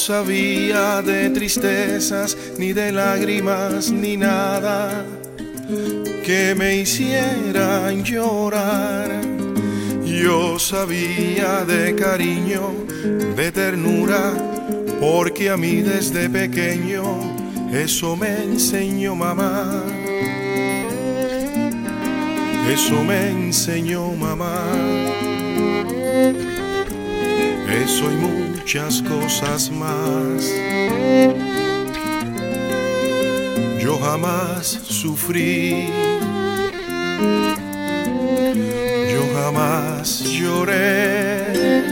sabía de tristezas, ni de lágrimas, ni nada que me hicieran llorar. Yo sabía de cariño, de ternura, porque a mí desde pequeño eso me enseñó mamá. Eso me enseñó mamá. Eso y muchas cosas más. Yo jamás sufrí, yo jamás lloré.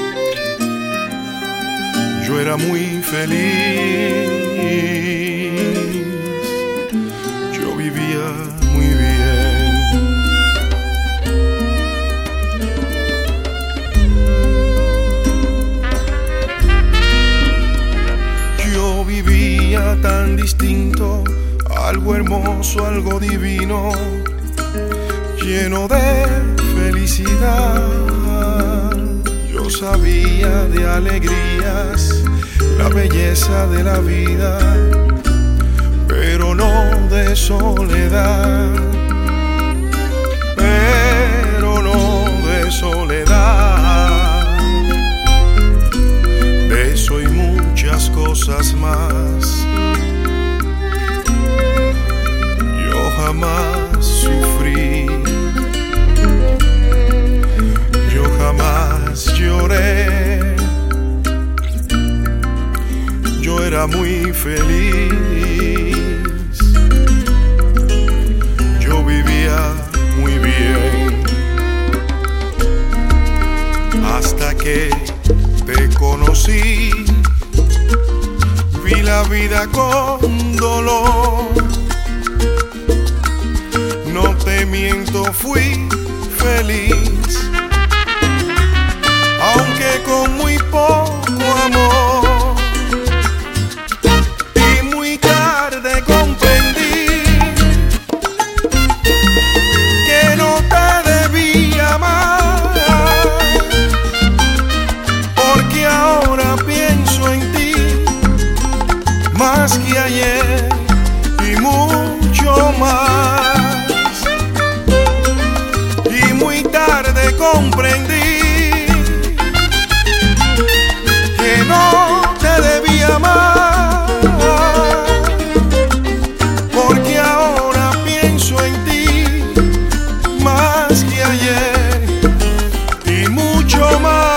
Yo era muy feliz, yo vivía muy bien. Yo vivía tan distinto, algo hermoso, algo divino, lleno de felicidad. Yo sabía de alegrías, la belleza de la vida, pero no de soledad, pero no de soledad. De eso y muchas cosas más. Yo jamás sufrí, yo jamás lloré. Yo era muy feliz, yo vivía muy bien, hasta que te conocí. Vi la vida con dolor, no te miento, fui feliz, aunque con muy poco amor. Más que ayer y mucho más, y muy tarde comprendí que no te debía amar, porque ahora pienso en ti más que ayer y mucho más.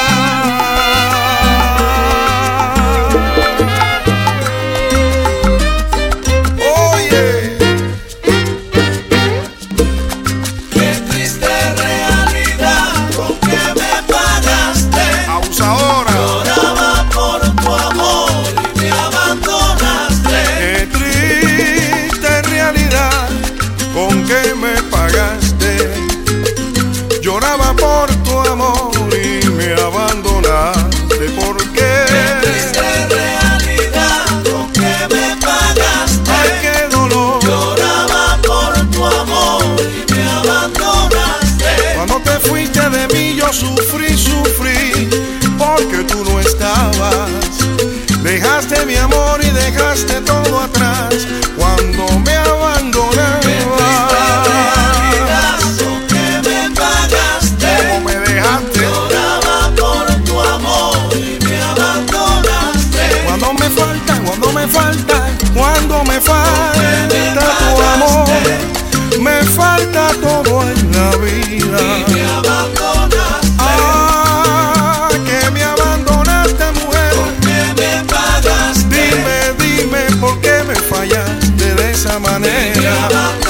Lloraba por tu amor y me abandonaste. ¿Por qué? Qué triste realidad con que me pagaste. Ay, qué dolor. Lloraba por tu amor y me abandonaste. Cuando te fuiste de mí yo sufrí, sufrí, porque tú no estabas. Dejaste mi amor y dejaste todo atrás cuando me abandonaste. Qué triste realidad con que me pagaste. ¿Cómo me dejaste? Lloraba por tu amor y me abandonaste. Cuando me falta, cuando me falta, cuando me falta me tu amor, pagaste. me falta todo en la vida. Y me abandonaste. Ah, que me abandonaste, mujer. ¿Por qué me pagaste? Dime, dime por qué me fallaste de esa Y me manera. abandonaste.